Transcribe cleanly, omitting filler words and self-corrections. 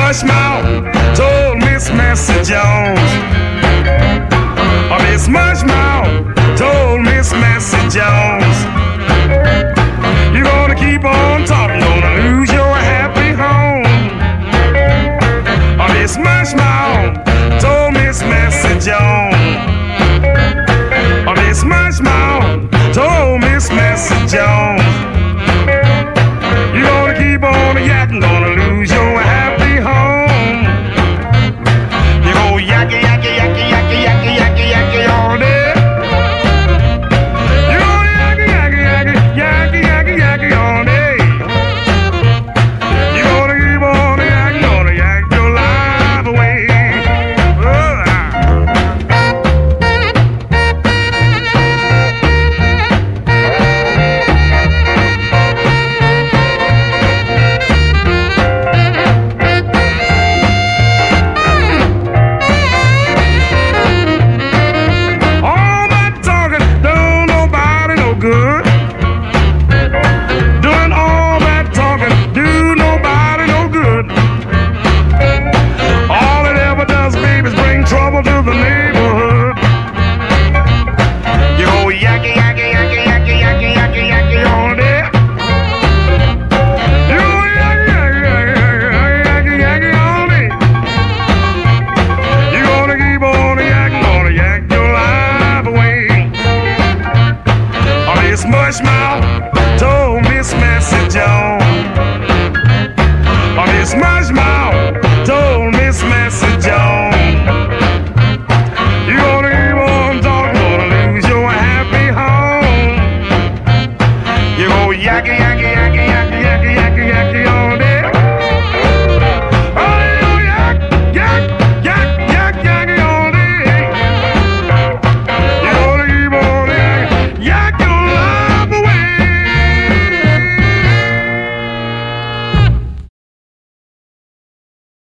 Mushmouth told Miss Massey Jones. Miss Mushmouth told Miss Massey Jones. You're gonna keep on talking, gonna lose your happy home. Miss Mushmouth told Miss Massey Jones. Miss Mushmouth told Miss Massey Jones. You're gonna keep on yakking, gonna lose your happy home. You go yakky, yakky, yakky, yakky, yakky, yakky, yakky all day. You go yakky, yakky, yakky, yakky, yakky, yakky all day. You gonna keep on yakking, gonna yak your life away. Trouble to the neighborhood. You go yakky, yakky, yakky, yakky, yakky, yakky, yakky all day. You go yakky, yakky, yakky, yakky, yakky all day. You gonna keep on yakking, gonna yak your life away. Miss Mushmouth told Miss Massey Jones. Miss Mushmouth told Miss Massey Jones. You're gonna keep on talking, gonna lose your happy home. You go yakky, yakky, yakky, yakky, yakky, yakky, yakky.